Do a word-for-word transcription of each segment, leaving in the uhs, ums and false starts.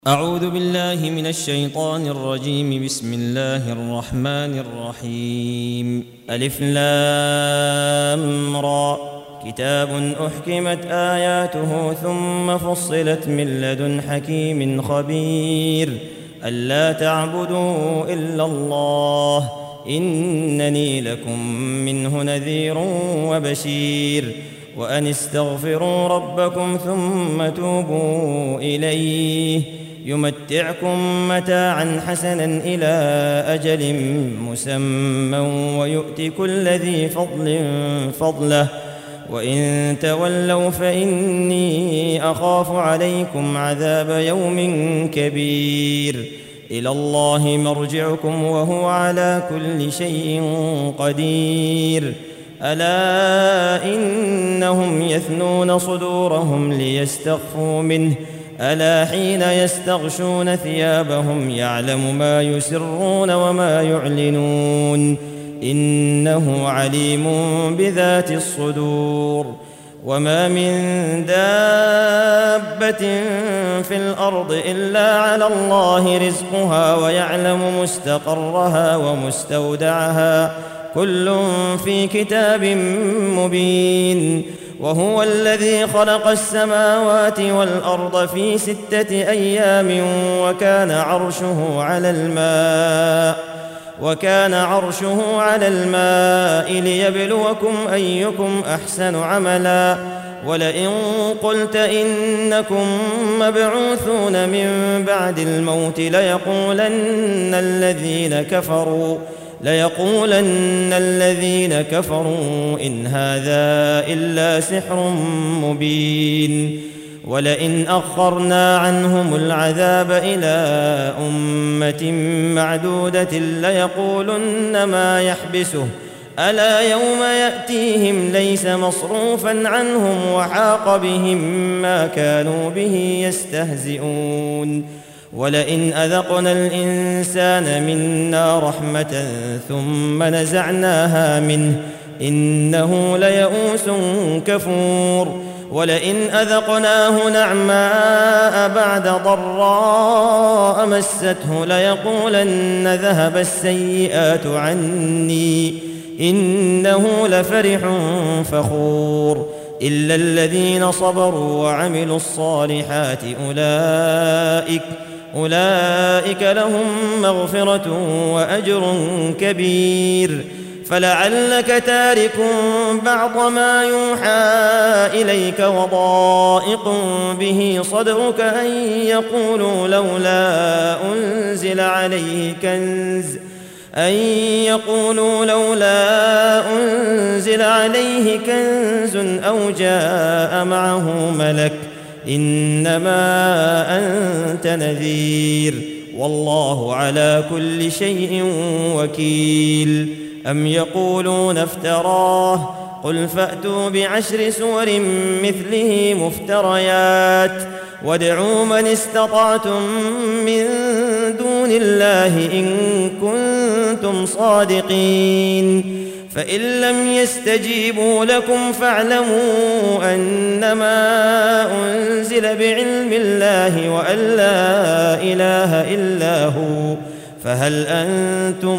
أعوذ بالله من الشيطان الرجيم. بسم الله الرحمن الرحيم. ألف لام را. كتاب أحكمت آياته ثم فصلت من لدن حكيم خبير. ألا تعبدوا إلا الله إنني لكم منه نذير وبشير. وأن استغفروا ربكم ثم توبوا إليه يمتعكم متاعا حسنا إلى أجل مسمى ويؤت كل ذي فضل فضله. وإن تولوا فإني أخاف عليكم عذاب يوم كبير. إلى الله مرجعكم وهو على كل شيء قدير. ألا إنهم يثنون صدورهم ليستخفوا منه ألا حين يستغشون ثيابهم يعلم ما يسرون وما يعلنون إنه عليم بذات الصدور. وما من دابة في الأرض إلا على الله رزقها ويعلم مستقرها ومستودعها كل في كتاب مبين. وهو الذي خلق السماوات والأرض في ستة أيام وكان عرشه على الماء وكان عرشه على الماء ليبلوكم أيكم أحسن عملا. ولئن قلت إنكم مبعوثون من بعد الموت ليقولن الذين كفروا ليقولن الذين كفروا إن هذا إلا سحر مبين. ولئن أخرنا عنهم العذاب إلى أمة معدودة ليقولن ما يحبسه ألا يوم يأتيهم ليس مصروفا عنهم وحاق بهم ما كانوا به يستهزئون. ولئن أذقنا الإنسان منا رحمة ثم نزعناها منه إنه ليئوس كفور. ولئن أذقناه نعماء بعد ضراء مسته ليقولن ذهب السيئات عني إنه لفرح فخور. إلا الذين صبروا وعملوا الصالحات أولئك أولئك لهم مغفرة وأجر كبير. فلعلك تارك بعض ما يوحى إليك وضائق به صدرك أن يقولوا لولا أنزل عليه كنز أن يقولوا لولا أنزل عليه كنز أو جاء معه ملك إنما أنت نذير والله على كل شيء وكيل. أم يقولون افتراه قل فأتوا بعشر سور مثله مفتريات وادعوا من استطعتم من دون الله إن كنتم صادقين. فإن لم يستجيبوا لكم فاعلموا أنما أنزل بعلم الله وأن لا إله إلا هو فهل أنتم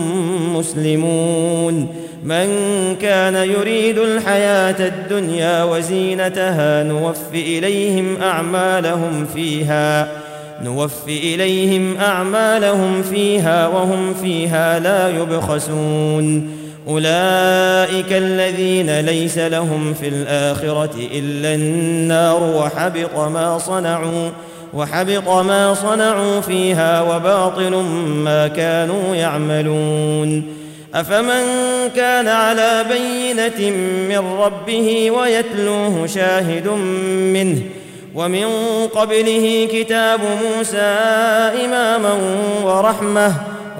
مسلمون. من كان يريد الحياة الدنيا وزينتها نوفي إليهم أعمالهم فيها نوفي إليهم أعمالهم فيها وهم فيها لا يبخسون. أولئك الذين ليس لهم في الآخرة إلا النار وحبط ما صنعوا وحبط ما صنعوا فيها وباطل ما كانوا يعملون. أفمن كان على بينة من ربه ويتلوه شاهد منه ومن قبله كتاب موسى إماما ورحمة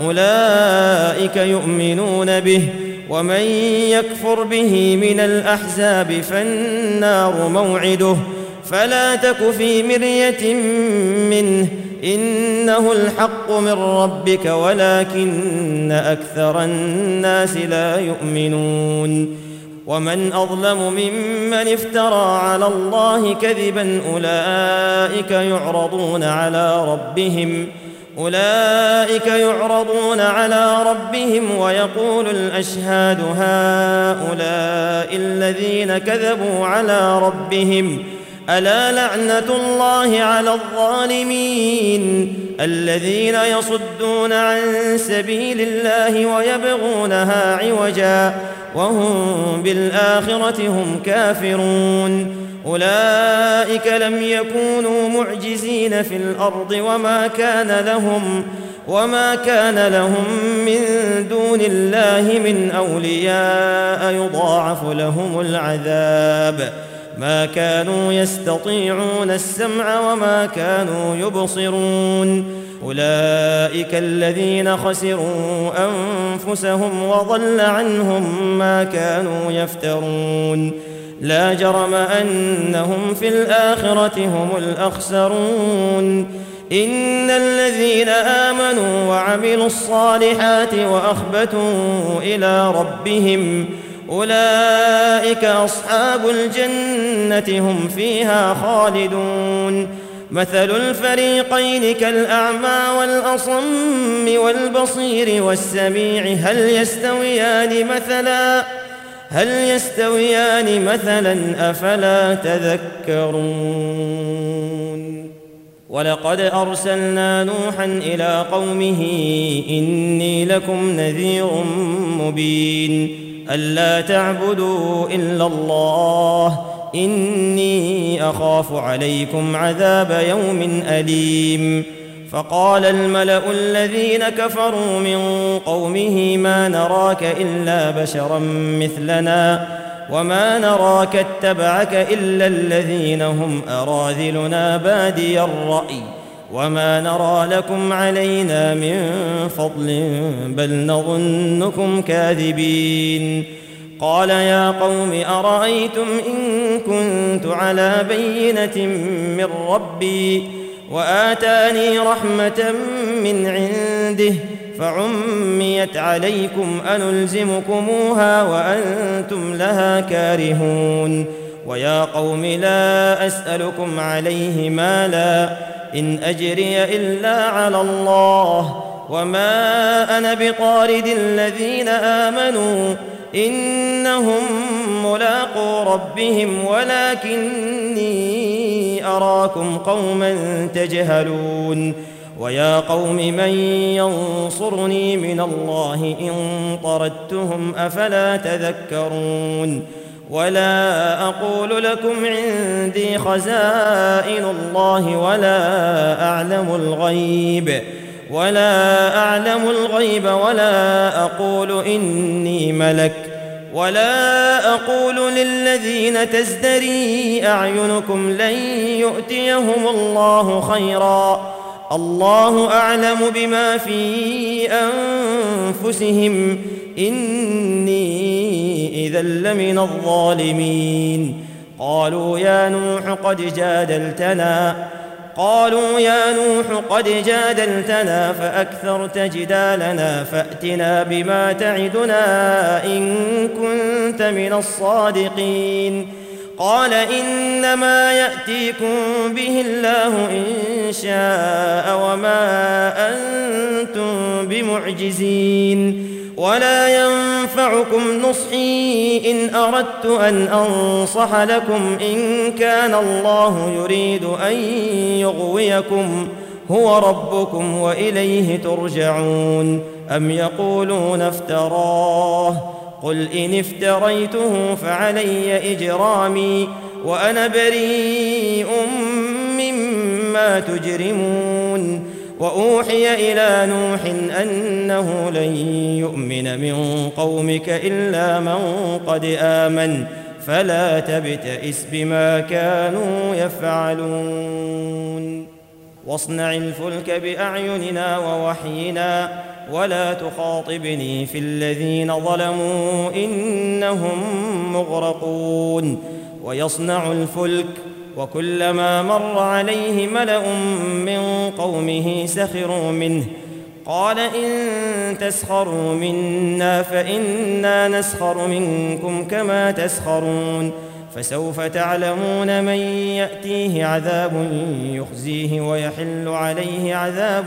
أولئك يؤمنون به. ومن يكفر به من الأحزاب فالنار موعده فلا تك في مرية منه إنه الحق من ربك ولكن أكثر الناس لا يؤمنون. ومن أظلم ممن افترى على الله كذبا أولئك يعرضون على ربهم أولئك يعرضون على ربهم ويقول الأشهاد هؤلاء الذين كذبوا على ربهم ألا لعنة الله على الظالمين الذين يصدون عن سبيل الله ويبغونها عوجا وهم بالآخرة هم كافرون أولئك لم يكونوا معجزين في الأرض وما كان لهم وما كان لهم من دون الله من أولياء يضاعف لهم العذاب ما كانوا يستطيعون السمع وما كانوا يبصرون أولئك الذين خسروا أنفسهم وضل عنهم ما كانوا يفترون لا جرم أنهم في الآخرة هم الأخسرون إن الذين آمنوا وعملوا الصالحات وأخبتوا إلى ربهم أولئك أصحاب الجنة هم فيها خالدون مثل الفريقين كالأعمى والأصم والبصير والسميع هل يستويان مثلا هل يستويان مثلا أفلا تذكرون ولقد أرسلنا نوحا إلى قومه إني لكم نذير مبين ألا تعبدوا إلا الله إني أخاف عليكم عذاب يوم أليم فقال الملأ الذين كفروا من قومه ما نراك إلا بشرا مثلنا وما نراك اتبعك إلا الذين هم أراذلنا بادي الرأي وما نرى لكم علينا من فضل بل نظنكم كاذبين قال يا قوم أرأيتم إن كنت على بينة من ربي وآتاني رحمة من عنده فعميت عليكم أنلزمكموها وأنتم لها كارهون ويا قوم لا أسألكم عليه مالا إن أجري إلا على الله وما أنا بطارد الذين آمنوا إنهم ملاقو ربهم ولكني أراكم قوما تجهلون ويا قوم من ينصرني من الله إن طردتهم أفلا تذكرون ولا أقول لكم عندي خزائن الله ولا أعلم الغيب ولا أعلم الغيب ولا أقول إني ملك ولا أقول للذين تزدري أعينكم لن يؤتيهم الله خيرا الله أعلم بما في أنفسهم إني إذا لمن الظالمين قالوا يا نوح قد جادلتنا قالوا يا نوح قد جادلتنا فأكثرت جدالنا فأتنا بما تعدنا إن كنت من الصادقين قال إنما يأتيكم به الله إن شاء وما أنتم بمعجزين ولا ينفعكم نصحي إن أردت أن أنصح لكم إن كان الله يريد أن يغويكم هو ربكم وإليه ترجعون أم يقولون افتراه قل إن افتريته فعلي إجرامي وأنا بريء مما تجرمون وأوحي إلى نوح أنه لن يؤمن من قومك إلا من قد آمن فلا تبتئس بما كانوا يفعلون واصنع الفلك بأعيننا ووحينا ولا تخاطبني في الذين ظلموا إنهم مغرقون ويصنع الفلك وكلما مر عليه ملأ من قومه سخروا منه قال إن تسخروا منا فإنا نسخر منكم كما تسخرون فسوف تعلمون من يأتيه عذاب يخزيه ويحل عليه عذاب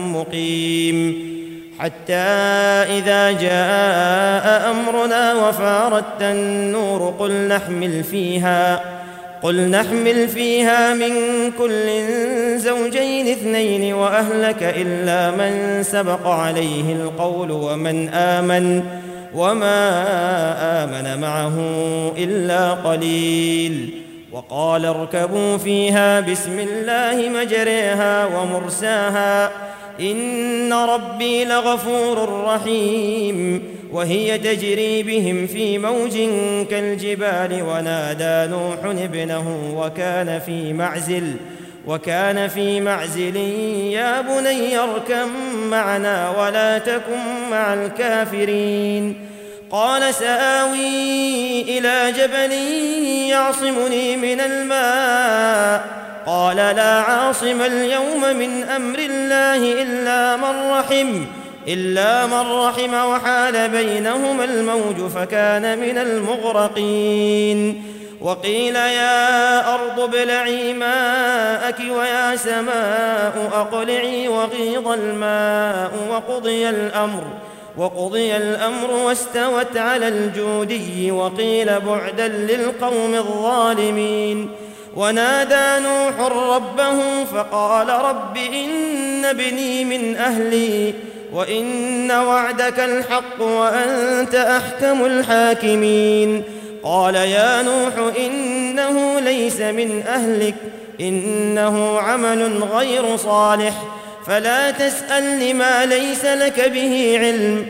مقيم حتى إذا جاء أمرنا وفارت النور قل نحمل فيها قل نحمل فيها من كل زوجين اثنين وأهلك إلا من سبق عليه القول ومن آمن وما آمن معه إلا قليل وقال اركبوا فيها بسم الله مجريها ومرساها إن ربي لغفور رحيم وهي تجري بهم في موج كالجبال ونادى نوح ابنه وكان في معزل وكان في معزل يا بني اركب معنا ولا تكن مع الكافرين قال سآوي إلى جبل يعصمني من الماء قال لا عاصم اليوم من أمر الله إلا من رحم إلا من رحم وحال بينهما الموج فكان من المغرقين وقيل يا أرض ابلعي ماءك ويا سماء أقلعي وغيض الماء وقضي الأمر وقضي الأمر واستوت على الجودي وقيل بعدا للقوم الظالمين ونادى نوح ربه فقال رب إن ابني من أهلي وإن وعدك الحق وأنت أحكم الحاكمين قال يا نوح إنه ليس من أهلك إنه عمل غير صالح فلا تسأل لما ليس لك به علم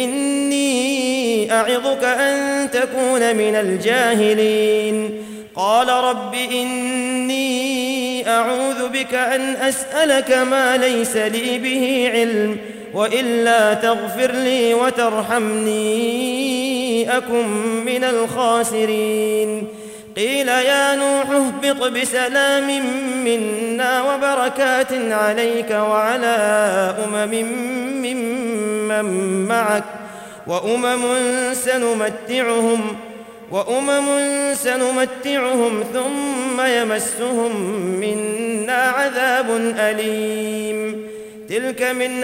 إني أعظك أن تكون من الجاهلين قال رب إني أعوذ بك أن أسألك ما ليس لي به علم وإلا تغفر لي وترحمني أكن من الخاسرين قيل يا نوح اهبط بسلام منا وبركات عليك وعلى أمم ممن معك وأمم سنمتعهم وأمم سنمتعهم ثم يمسهم منا عذاب أليم تلك من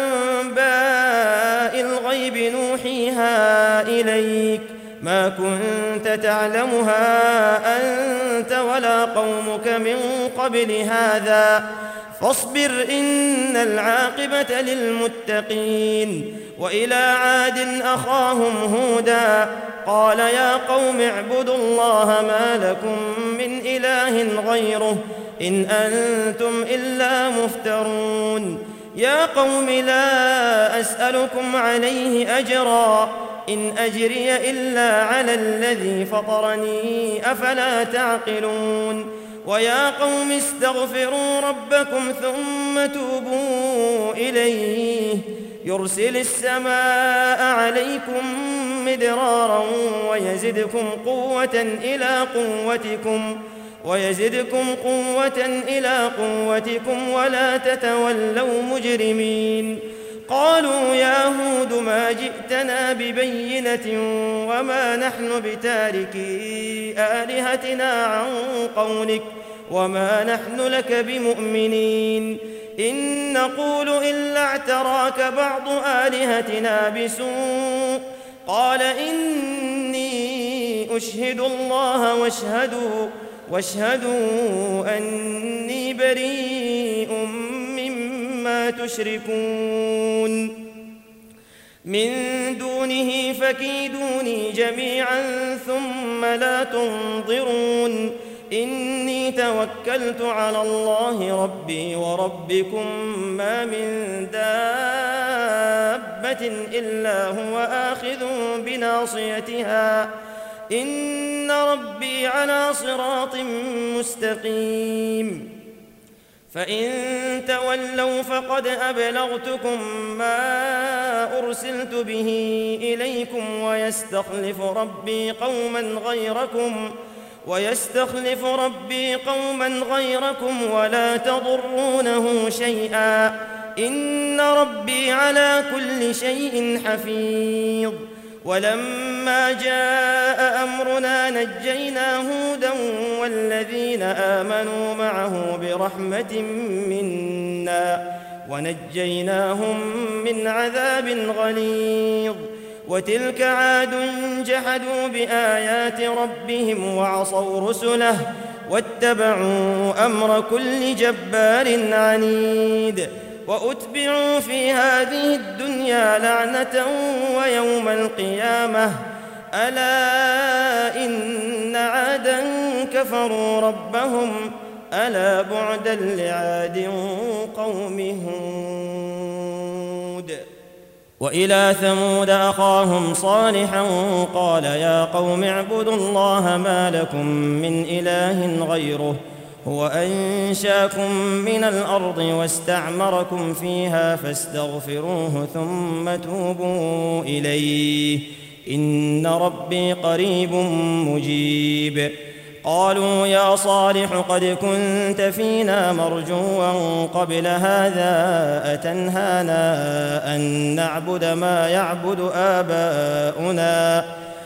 أنباء الغيب نوحيها إليك ما كنت تعلمها أنت ولا قومك من قبل هذا فاصبر إن العاقبة للمتقين وإلى عاد أخاهم هودا قال يا قوم اعبدوا الله ما لكم من إله غيره إن أنتم إلا مفترون يا قوم لا أسألكم عليه أجرا إن أجري إلا على الذي فطرني أفلا تعقلون ويا قوم استغفروا ربكم ثم توبوا إليه يرسل السماء عليكم مدرارا ويزدكم قوة إلى قوتكم ويزدكم قوة إلى قوتكم ولا تتولوا مجرمين قالوا يا هود ما جئتنا ببينة وما نحن بتاركي آلهتنا عن قولك وما نحن لك بمؤمنين إن نقول إلا اعتراك بعض آلهتنا بسوء قال إني أشهد الله واشهدوا واشهدوا أني بريء مما تشركون من دونه فكيدوني جميعا ثم لا تنظرون إني توكلت على الله ربي وربكم ما من دابة إلا هو آخذ بناصيتها إن ربي على صراط مستقيم فإن تولوا فقد أبلغتكم ما أرسلت به إليكم ويستخلف ربي قوما غيركم ويستخلف ربي قوما غيركم ولا تضرونه شيئا إن ربي على كل شيء حفيظ. ولما جاء أمرنا نجينا هودا والذين آمنوا معه برحمة منا ونجيناهم من عذاب غليظ. وتلك عاد جحدوا بآيات ربهم وعصوا رسله واتبعوا أمر كل جبار عنيد. وأتبعوا في هذه الدنيا لعنة ويوم القيامة ألا إن عادا كفروا ربهم ألا بعدا لعاد قوم هود. وإلى ثمود أخاهم صالحا قال يا قوم اعبدوا الله ما لكم من إله غيره هو أنشاكم من الأرض واستعمركم فيها فاستغفروه ثم توبوا إليه إن ربي قريب مجيب. قالوا يا صالح قد كنت فينا مرجوا قبل هذا أتنهانا أن نعبد ما يعبد آباؤنا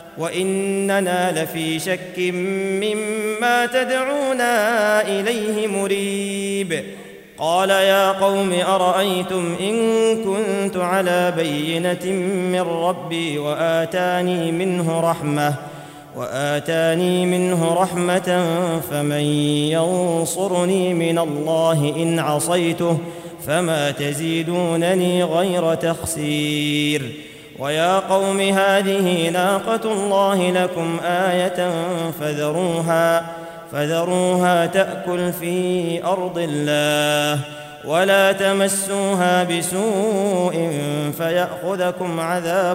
وإننا لفي شك مما تدعونا إليه مريب. قال يا قوم أرأيتم إن كنت على بينة من ربي وآتاني منه رحمة وآتاني منه رحمة فمن ينصرني من الله إن عصيته فما تزيدونني غير تخسير. ويا قوم هذه ناقة الله لكم آية فذروها فذروها تأكل في أرض الله ولا تمسوها بسوء فيأخذكم عذاب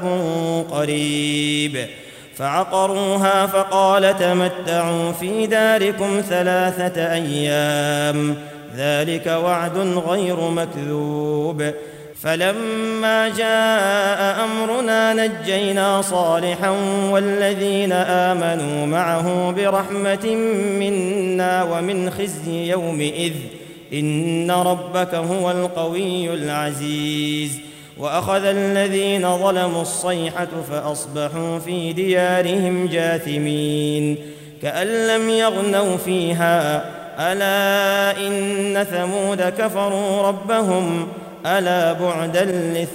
قريب. فعقروها فقال تمتعوا في داركم ثلاثة أيام ذلك وعد غير مكذوب. فلما جاء أمرنا نجينا صالحا والذين آمنوا معه برحمة منا ومن خزي يومئذ إن ربك هو القوي العزيز. وأخذ الذين ظلموا الصيحة فأصبحوا في ديارهم جاثمين كأن لم يغنوا فيها ألا إن ثمود كفروا ربهم ألا بعدا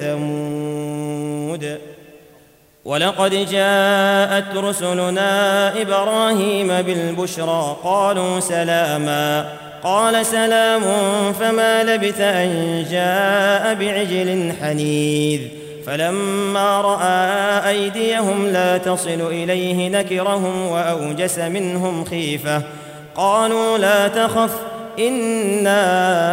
لثمود. ولقد جاءت رسلنا إبراهيم بالبشرى قالوا سلاما قال سلام فما لبث أن جاء بعجل حنيذ. فلما رأى أيديهم لا تصل إليه نكرهم وأوجس منهم خيفة قالوا لا تخف إنا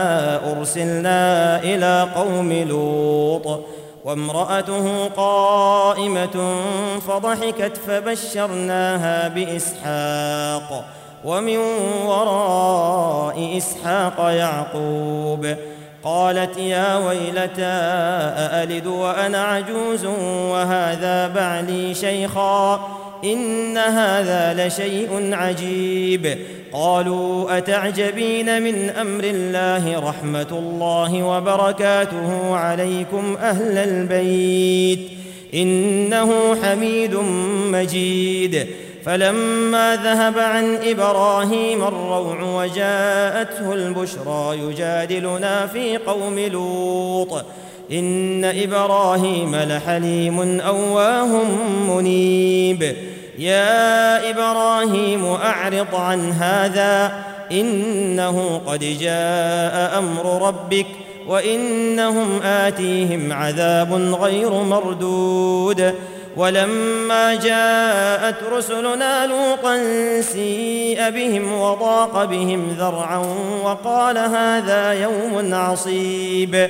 أرسلنا إلى قوم لوط وامرأته قائمة فضحكت فبشرناها بإسحاق ومن وراء إسحاق يعقوب. قالت يا ويلتى أألد وأنا عجوز وهذا بعلي شيخا إن هذا لشيء عجيب. قالوا أتعجبين من أمر الله رحمة الله وبركاته عليكم أهل البيت إنه حميد مجيد. فلما ذهب عن إبراهيم الروع وجاءته البشرى يجادلنا في قوم لوط إن إبراهيم لحليم أواه منيب. يا إبراهيم أعرض عن هذا إنه قد جاء أمر ربك وإنهم آتيهم عذاب غير مردود. ولما جاءت رسلنا لوطا سيء بهم وضاق بهم ذرعا وقال هذا يوم عصيب.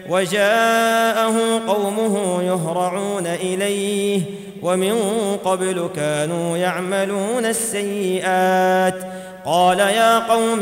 وجاءه قومه يهرعون إليه ومن قبل كانوا يعملون السيئات. قال يا قوم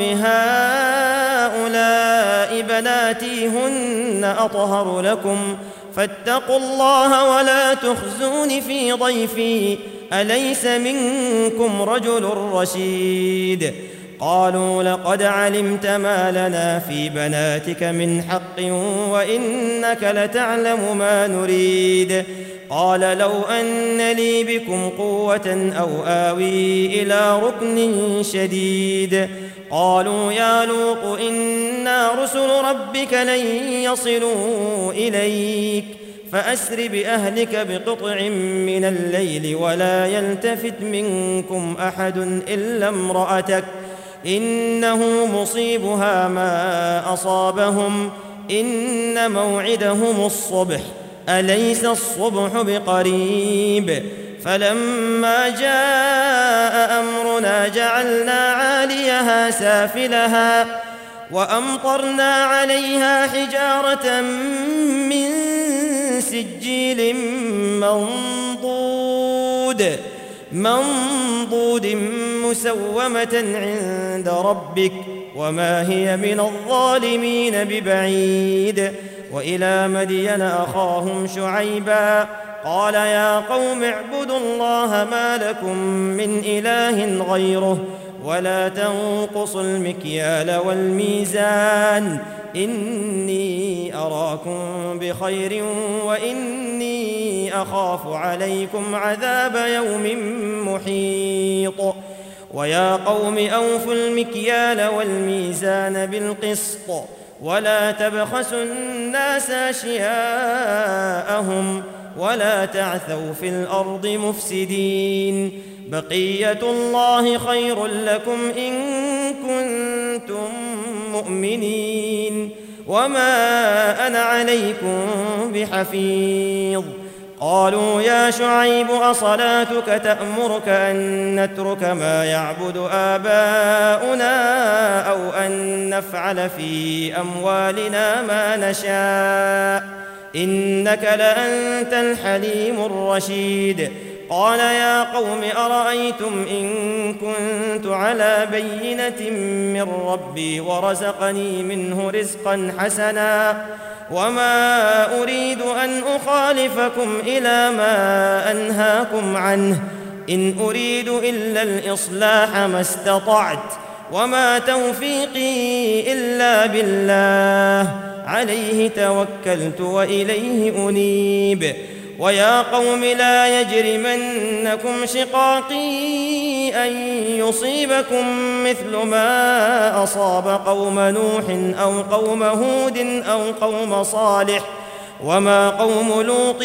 هؤلاء بناتي هن أطهر لكم فاتقوا الله ولا تخزون في ضيفي أليس منكم رجل رشيد. قالوا لقد علمت ما لنا في بناتك من حق وإنك لتعلم ما نريد. قال لو أن لي بكم قوة أو آوي إلى ركن شديد. قالوا يا لوط إنا رسل ربك لن يصلوا إليك فأسر بأهلك بقطع من الليل ولا يلتفت منكم أحد إلا امرأتك إنه مصيبها ما أصابهم إن موعدهم الصبح أليس الصبح بقريب. فلما جاء أمرنا جعلنا عاليها سافلها وأمطرنا عليها حجارة من سجيل منضود منضود مسومة عند ربك وما هي من الظالمين ببعيد. وإلى مدين أخاهم شعيبا قال يا قوم اعبدوا الله ما لكم من إله غيره ولا تنقصوا المكيال والميزان إني أراكم بخير وإني أخاف عليكم عذاب يوم محيط. ويا قوم أوفوا المكيال والميزان بالقسط ولا تبخسوا الناس أشياءهم ولا تعثوا في الأرض مفسدين. بقية الله خير لكم إن كنتم مؤمنين وما أنا عليكم بحفيظ. قالوا يا شعيب أصلاتك تأمرك أن نترك ما يعبد آباؤنا أو أن نفعل في أموالنا ما نشاء إنك لأنت الحليم الرشيد. قال يا قوم أرأيتم إن كنت على بينة من ربي ورزقني منه رزقا حسنا وما أريد أن أخالفكم إلى ما أنهاكم عنه إن أريد إلا الإصلاح ما استطعت وما توفيقي إلا بالله عليه توكلت وإليه أنيب. ويا قوم لا يجرمنكم شقاقي أن يصيبكم مثل ما أصاب قوم نوح أو قوم هود أو قوم صالح وما قوم لوط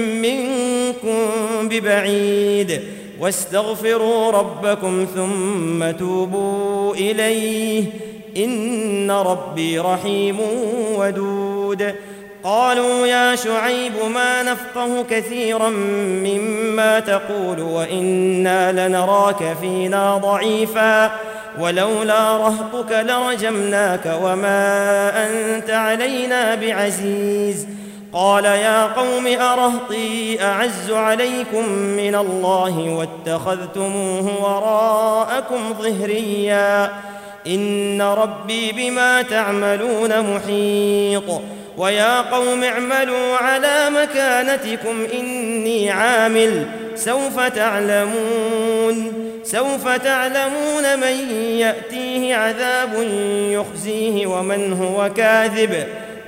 منكم ببعيد. واستغفروا ربكم ثم توبوا إليه إن ربي رحيم ودود. قالوا يا شعيب ما نفقه كثيرا مما تقول وإنا لنراك فينا ضعيفا ولولا رهطك لرجمناك وما أنت علينا بعزيز. قال يا قوم أرهطي أعز عليكم من الله واتخذتموه وراءكم ظهريا إن ربي بما تعملون محيط. ويا قوم اعملوا على مكانتكم إني عامل سوف تعلمون سوف تعلمون من يأتيه عذاب يخزيه ومن هو كاذب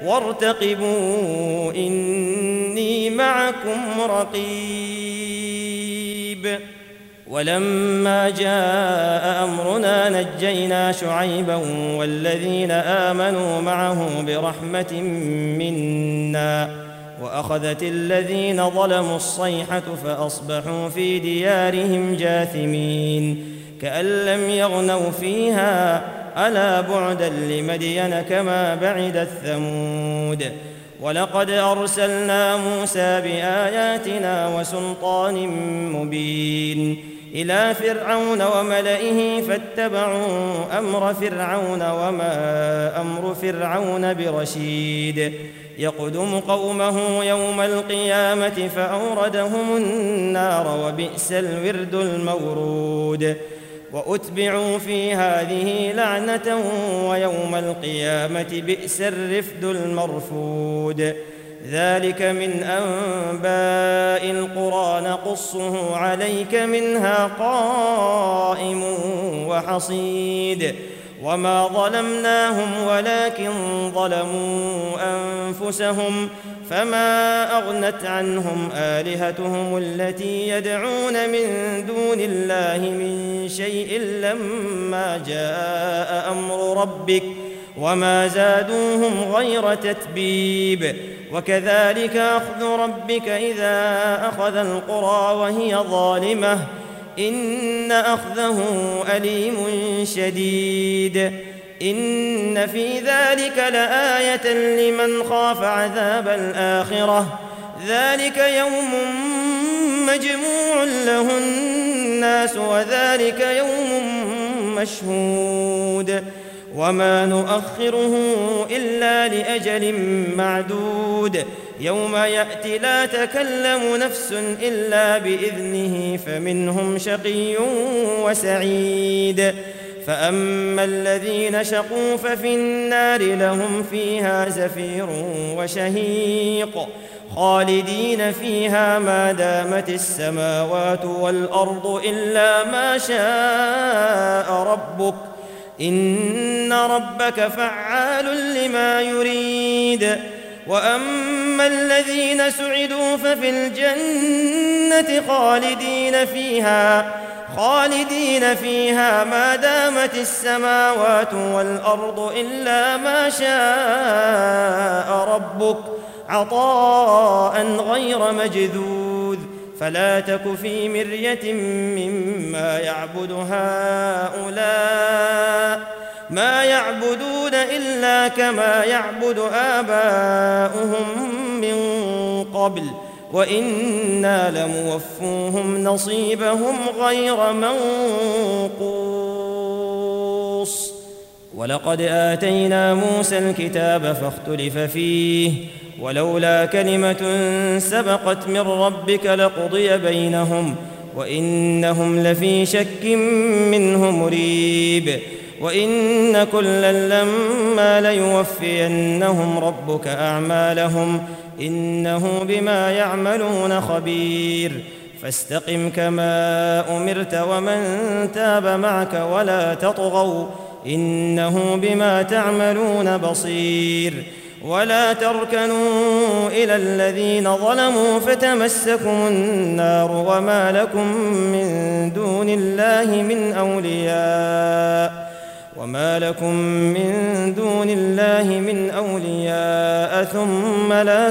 وارتقبوا إني معكم رقيب. ولما جاء أمرنا نجينا شعيبا والذين آمنوا معه برحمة منا وأخذت الذين ظلموا الصيحة فأصبحوا في ديارهم جاثمين كأن لم يغنوا فيها ألا بعدا لمدين كما بعدت ثمود. ولقد أرسلنا موسى بآياتنا وسلطان مبين إلى فرعون وملئه فاتبعوا أمر فرعون وما أمر فرعون برشيد. يقدم قومه يوم القيامة فأوردهم النار وبئس الورد المورود. وأتبعوا في هذه لعنة ويوم القيامة بئس الرفد المرفود. ذلك من أنباء القرى نقصه عليك منها قائم وحصيد وما ظلمناهم ولكن ظلموا أنفسهم فما أغنت عنهم آلهتهم التي يدعون من دون الله من شيء لما جاء أمر ربك وما زادوهم غير تتبيب وكذلك أخذ ربك إذا أخذ القرى وهي ظالمة إن أخذه أليم شديد إن في ذلك لآية لمن خاف عذاب الآخرة ذلك يوم مجموع له الناس وذلك يوم مشهود وما نؤخره إلا لأجل معدود يوم يأتي لا تكلم نفس إلا بإذنه فمنهم شقي وسعيد فأما الذين شقوا ففي النار لهم فيها زفير وشهيق خالدين فيها ما دامت السماوات والأرض إلا ما شاء ربك إن ربك فعال لما يريد وأما الذين سعدوا ففي الجنة خالدين فيها خالدين فيها ما دامت السماوات والأرض إلا ما شاء ربك عطاء غير مجذوذ فلا تك في مرية مما يعبد هؤلاء ما يعبدون إلا كما يعبد آباؤهم من قبل وإنا لموفوهم نصيبهم غير منقوص ولقد آتينا موسى الكتاب فاختلف فيه ولولا كلمة سبقت من ربك لقضي بينهم وإنهم لفي شك منه مريب وإن كلا لما ليوفينهم ربك أعمالهم إنه بما يعملون خبير فاستقم كما أمرت ومن تاب معك ولا تطغوا إنه بما تعملون بصير ولا تركنوا إلى الذين ظلموا فتمسكم النار وما لكم من دون الله من أولياء وما لكم من دون الله من أولياء ثم لا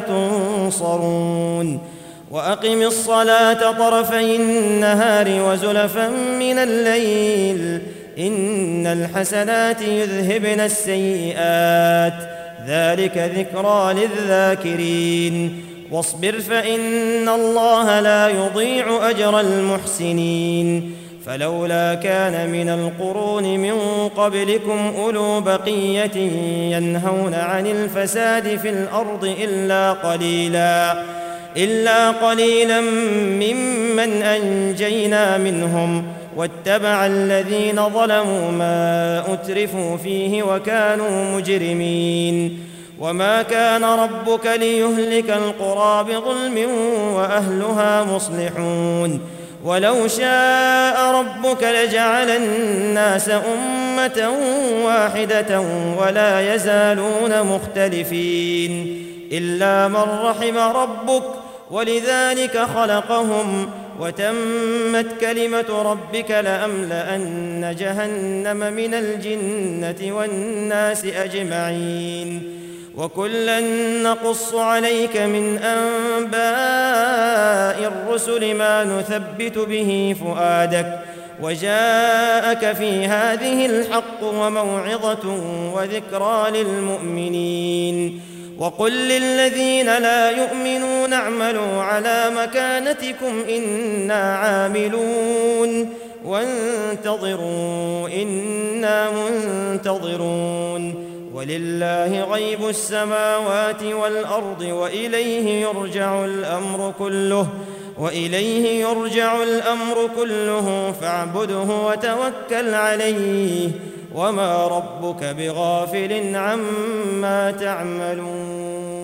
تنصرون وأقم الصلاة طرفي النهار وزلفا من الليل إن الحسنات يذهبن السيئات ذلك ذكرى للذاكرين واصبر فإن الله لا يضيع أجر المحسنين فلولا كان من القرون من قبلكم أولو بقية ينهون عن الفساد في الأرض إلا قليلا إلا قليلا ممن أنجينا منهم واتبع الذين ظلموا ما أترفوا فيه وكانوا مجرمين وما كان ربك ليهلك القرى بظلم وأهلها مصلحون ولو شاء ربك لجعل الناس أمة واحدة ولا يزالون مختلفين إلا من رحم ربك ولذلك خلقهم وتمت كلمة ربك لأملأن جهنم من الجنة والناس أجمعين وكلا نقص عليك من أنباء الرسل ما نثبت به فؤادك وجاءك في هذه الحق وموعظة وذكرى للمؤمنين وقل للذين لا يؤمنون اعملوا على مكانتكم إنا عاملون وانتظروا إنا منتظرون ولله غيب السماوات والأرض وإليه يرجع الأمر كله وإليه يرجع الأمر كله فاعبده وتوكل عليه وما ربك بغافل عما تعملون